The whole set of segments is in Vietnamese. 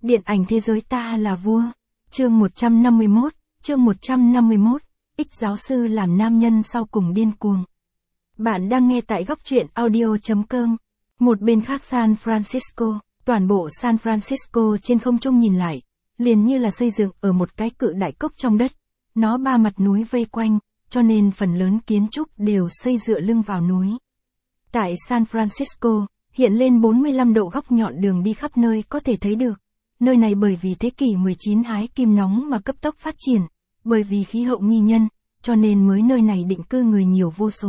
Điện ảnh thế giới ta là vua. Chương 151, chương 151, X giáo sư làm nam nhân sau cùng điên cuồng. Bạn đang nghe tại góc truyện audio.com. Một bên khác San Francisco, toàn bộ San Francisco trên không trung nhìn lại, liền như là xây dựng ở một cái cự đại cốc trong đất. Nó ba mặt núi vây quanh, cho nên phần lớn kiến trúc đều xây dựa lưng vào núi. Tại San Francisco, hiện lên 45 độ góc nhọn đường đi khắp nơi có thể thấy được. Nơi này bởi vì thế kỷ 19 hái kim nóng mà cấp tốc phát triển, bởi vì khí hậu nghi nhân, cho nên mới nơi này định cư người nhiều vô số.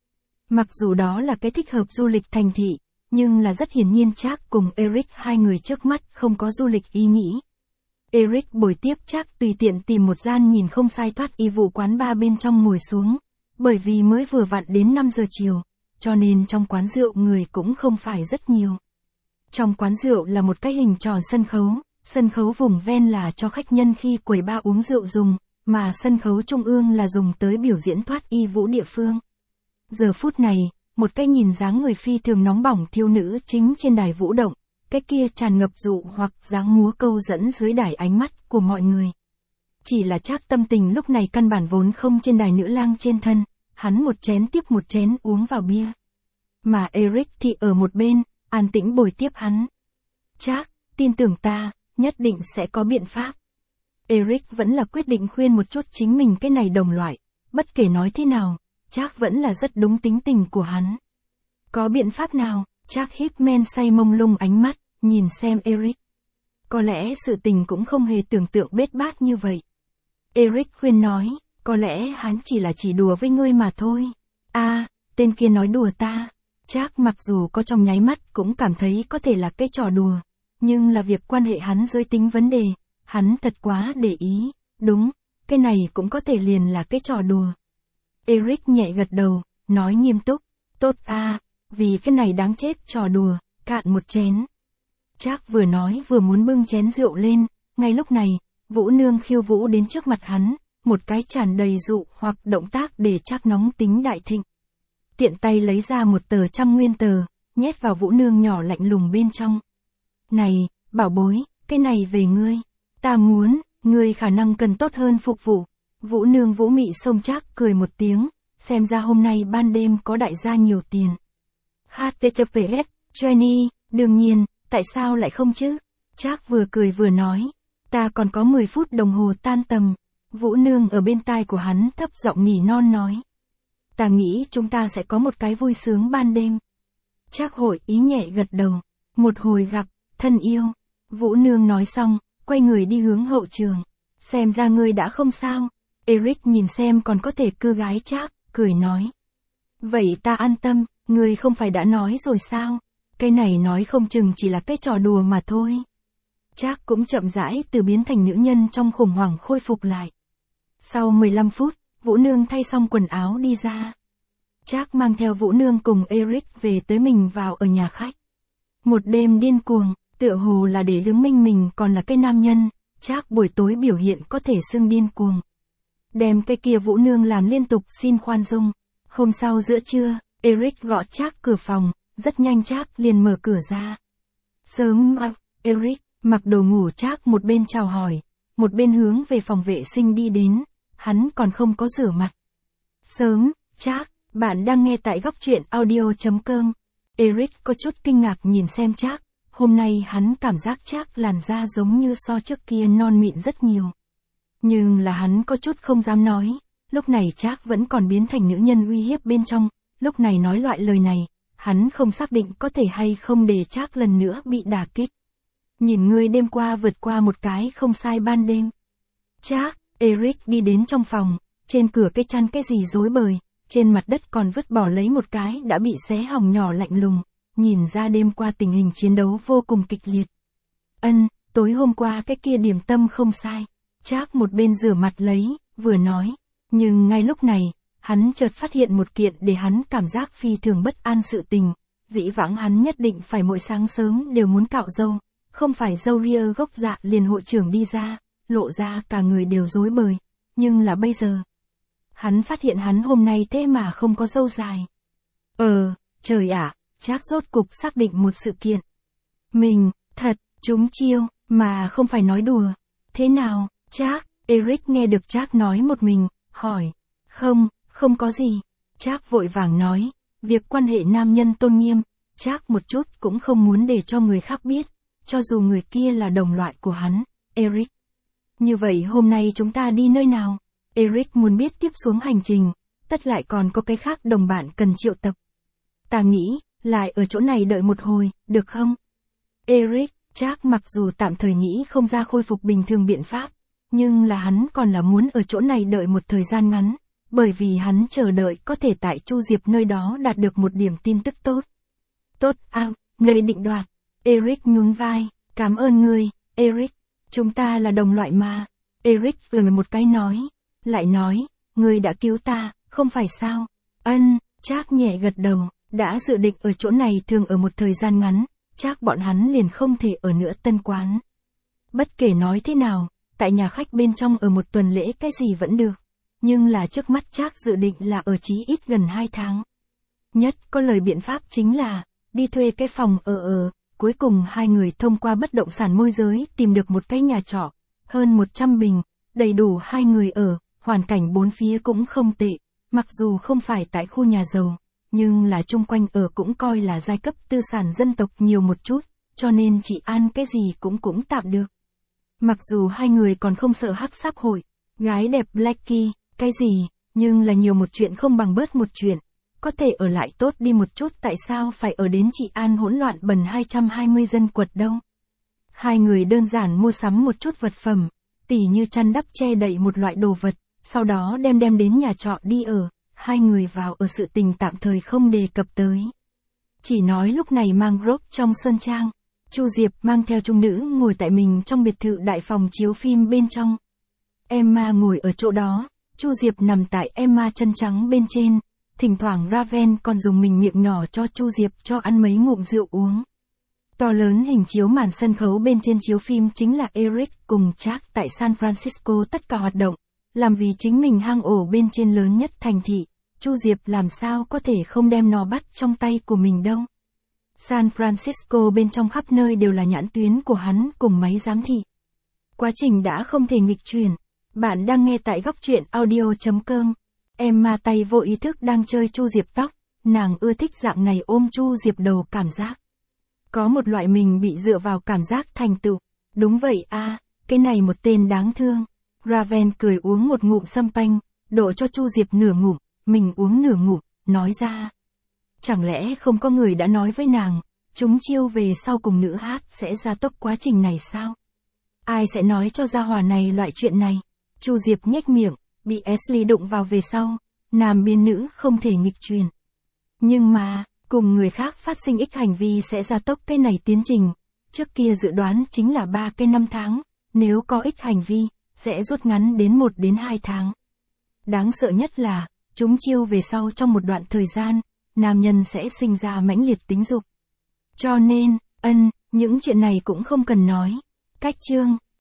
Mặc dù đó là cái thích hợp du lịch thành thị, nhưng là rất hiển nhiên Jack cùng Eric hai người trước mắt không có du lịch ý nghĩ. Eric bồi tiếp Jack tùy tiện tìm một gian nhìn không sai thoát y vụ quán bar bên trong ngồi xuống, bởi vì mới vừa vặn đến 5 giờ chiều, cho nên trong quán rượu người cũng không phải rất nhiều. Trong quán rượu là một cái hình tròn sân khấu vùng ven là cho khách nhân khi quầy bar uống rượu dùng, mà sân khấu trung ương là dùng tới biểu diễn thoát y vũ địa phương. Giờ phút này, một cái nhìn dáng người phi thường nóng bỏng thiếu nữ chính trên đài vũ động, cái kia tràn ngập dụ hoặc dáng múa câu dẫn dưới đài ánh mắt của mọi người. Chỉ là Jack tâm tình lúc này căn bản vốn không trên đài nữ lang trên thân, hắn một chén tiếp một chén uống vào bia. Mà Eric thì ở một bên, an tĩnh bồi tiếp hắn. Jack, tin tưởng ta, nhất định sẽ có biện pháp. Eric vẫn là quyết định khuyên một chút chính mình cái này đồng loại, bất kể nói thế nào, Jack vẫn là rất đúng tính tình của hắn. Có biện pháp nào? Jack híp men say mông lung ánh mắt, nhìn xem Eric. Có lẽ sự tình cũng không hề tưởng tượng bết bát như vậy. Eric khuyên nói, có lẽ hắn chỉ đùa với ngươi mà thôi. Tên kia nói đùa ta. Jack mặc dù có trong nháy mắt cũng cảm thấy có thể là cái trò đùa, nhưng là việc quan hệ hắn giới tính vấn đề, hắn thật quá để ý, đúng, cái này cũng có thể liền là cái trò đùa. Eric nhẹ gật đầu, nói nghiêm túc, tốt vì cái này đáng chết trò đùa, cạn một chén. Jack vừa nói vừa muốn bưng chén rượu lên, ngay lúc này, Vũ Nương khiêu vũ đến trước mặt hắn, một cái tràn đầy dụ hoặc động tác để Jack nóng tính đại thịnh. Tiện tay lấy ra một tờ 100 nguyên tờ, nhét vào Vũ Nương nhỏ lạnh lùng bên trong. Này, bảo bối, cái này về ngươi. Ta muốn, ngươi khả năng cần tốt hơn phục vụ. Vũ Nương vũ mị xông Jack cười một tiếng, xem ra hôm nay ban đêm có đại gia nhiều tiền. HTTPS, Jenny, đương nhiên, tại sao lại không chứ? Jack vừa cười vừa nói, ta còn có 10 phút đồng hồ tan tầm. Vũ Nương ở bên tai của hắn thấp giọng nỉ non nói. Ta nghĩ chúng ta sẽ có một cái vui sướng ban đêm. Jack hội ý nhẹ gật đầu. Một hồi gặp, thân yêu. Vũ Nương nói xong, quay người đi hướng hậu trường. Xem ra ngươi đã không sao. Eric nhìn xem còn có thể cưa gái Jack, cười nói. Vậy ta an tâm, ngươi không phải đã nói rồi sao? Cái này nói không chừng chỉ là cái trò đùa mà thôi. Jack cũng chậm rãi từ biến thành nữ nhân trong khủng hoảng khôi phục lại. Sau 15 phút, Vũ Nương thay xong quần áo đi ra. Jack mang theo Vũ Nương cùng Eric về tới mình vào ở nhà khách. Một đêm điên cuồng, tựa hồ là để chứng minh mình còn là cái nam nhân, Jack buổi tối biểu hiện có thể xưng điên cuồng. Đem cái kia Vũ Nương làm liên tục xin khoan dung. Hôm sau giữa trưa, Eric gõ Jack cửa phòng, rất nhanh Jack liền mở cửa ra. Sớm Eric, mặc đồ ngủ Jack một bên chào hỏi, một bên hướng về phòng vệ sinh đi đến, hắn còn không có rửa mặt. Sớm, Jack, bạn đang nghe tại góc truyện audio.com. Eric có chút kinh ngạc nhìn xem Jack, hôm nay hắn cảm giác Jack làn da giống như so trước kia non mịn rất nhiều. Nhưng là hắn có chút không dám nói, lúc này Jack vẫn còn biến thành nữ nhân uy hiếp bên trong, lúc này nói loại lời này, hắn không xác định có thể hay không để Jack lần nữa bị đả kích. Nhìn ngươi đêm qua vượt qua một cái không sai ban đêm. Jack, Eric đi đến trong phòng, trên cửa cái chăn cái gì rối bời, trên mặt đất còn vứt bỏ lấy một cái đã bị xé hỏng nhỏ lạnh lùng, nhìn ra đêm qua tình hình chiến đấu vô cùng kịch liệt. Tối hôm qua cái kia điểm tâm không sai. Jack một bên rửa mặt lấy, vừa nói, nhưng ngay lúc này, hắn chợt phát hiện một kiện để hắn cảm giác phi thường bất an sự tình, dĩ vãng hắn nhất định phải mỗi sáng sớm đều muốn cạo râu, không phải râu ria gốc dạ liền hội trưởng đi ra, lộ ra cả người đều rối bời, nhưng là bây giờ. Hắn phát hiện hắn hôm nay thế mà không có râu dài. Trời ạ, Jack rốt cục xác định một sự kiện. Mình, thật, trúng chiêu, Mà không phải nói đùa. Thế nào, Trác? Eric nghe được Trác nói một mình, hỏi. Không có gì. Trác vội vàng nói, việc quan hệ nam nhân tôn nghiêm, Trác một chút cũng không muốn để cho người khác biết, cho dù người kia là đồng loại của hắn, Eric. Như vậy hôm nay chúng ta đi nơi nào? Eric muốn biết tiếp xuống hành trình, tất lại còn có cái khác đồng bạn cần triệu tập. Ta nghĩ, lại ở chỗ này đợi một hồi, được không? Eric, Trác mặc dù tạm thời nghĩ không ra khôi phục bình thường biện pháp, nhưng là hắn còn là muốn ở chỗ này đợi một thời gian ngắn, bởi vì hắn chờ đợi có thể tại Chu Diệp nơi đó đạt được một điểm tin tức tốt. Tốt, người định đoạt. Eric nhún vai, cảm ơn ngươi, Eric, chúng ta là đồng loại mà. Eric vừa một cái nói, lại nói, ngươi đã cứu ta, không phải sao? Trác nhẹ gật đầu, đã dự định ở chỗ này thường ở một thời gian ngắn, Trác bọn hắn liền không thể ở nữa Tân Quán. Bất kể nói thế nào, tại nhà khách bên trong ở một tuần lễ cái gì vẫn được, nhưng là trước mắt Trác dự định là ở chí ít gần 2 tháng. Nhất có lời biện pháp chính là, đi thuê cái phòng ở. Cuối cùng hai người thông qua bất động sản môi giới tìm được một cái nhà trọ, hơn 100 bình, đầy đủ hai người ở, hoàn cảnh bốn phía cũng không tệ, mặc dù không phải tại khu nhà giàu, nhưng là chung quanh ở cũng coi là giai cấp tư sản dân tộc nhiều một chút, cho nên chị ăn cái gì cũng tạm được. Mặc dù hai người còn không sợ hắc xã hội, gái đẹp Blackie, cái gì, nhưng là nhiều một chuyện không bằng bớt một chuyện. Có thể ở lại tốt đi một chút, tại sao phải ở đến trị an hỗn loạn bần 220 dân quật đâu. Hai người đơn giản mua sắm một chút vật phẩm, tỉ như chăn đắp che đậy một loại đồ vật, sau đó đem đến nhà trọ đi ở, hai người vào ở sự tình tạm thời không đề cập tới. Chỉ nói lúc này mang rock trong sơn trang, Chu Diệp mang theo trung nữ ngồi tại mình trong biệt thự đại phòng chiếu phim bên trong. Emma ngồi ở chỗ đó, Chu Diệp nằm tại Emma chân trắng bên trên. Thỉnh thoảng Raven còn dùng mình miệng nhỏ cho Chu Diệp cho ăn mấy ngụm rượu uống. To lớn hình chiếu màn sân khấu bên trên chiếu phim chính là Eric cùng Trác tại San Francisco tất cả hoạt động, làm vì chính mình hang ổ bên trên lớn nhất thành thị, Chu Diệp làm sao có thể không đem nó bắt trong tay của mình đâu. San Francisco bên trong khắp nơi đều là nhãn tuyến của hắn cùng máy giám thị. Quá trình đã không thể nghịch chuyển. Bạn đang nghe tại góc truyện audio.com. Emma tay vô ý thức đang chơi Chu Diệp tóc, nàng ưa thích dạng này ôm Chu Diệp đầu cảm giác. Có một loại mình bị dựa vào cảm giác thành tựu. Đúng vậy cái này một tên đáng thương. Raven cười uống một ngụm sâm panh, đổ cho Chu Diệp nửa ngụm, mình uống nửa ngụm, nói ra. Chẳng lẽ không có người đã nói với nàng, chúng chiêu về sau cùng nữ hát sẽ gia tốc quá trình này sao? Ai sẽ nói cho gia hỏa này loại chuyện này? Chu Diệp nhếch miệng. Bị Ashley đụng vào về sau, nam biên nữ không thể nghịch chuyển. Nhưng mà, cùng người khác phát sinh ích hành vi sẽ gia tốc cái này tiến trình. Trước kia dự đoán chính là 3 cái 5 tháng, nếu có ích hành vi, sẽ rút ngắn đến 1 đến 2 tháng. Đáng sợ nhất là, chúng chiêu về sau trong một đoạn thời gian, nam nhân sẽ sinh ra mãnh liệt tính dục. Cho nên, những chuyện này cũng không cần nói. Cách chương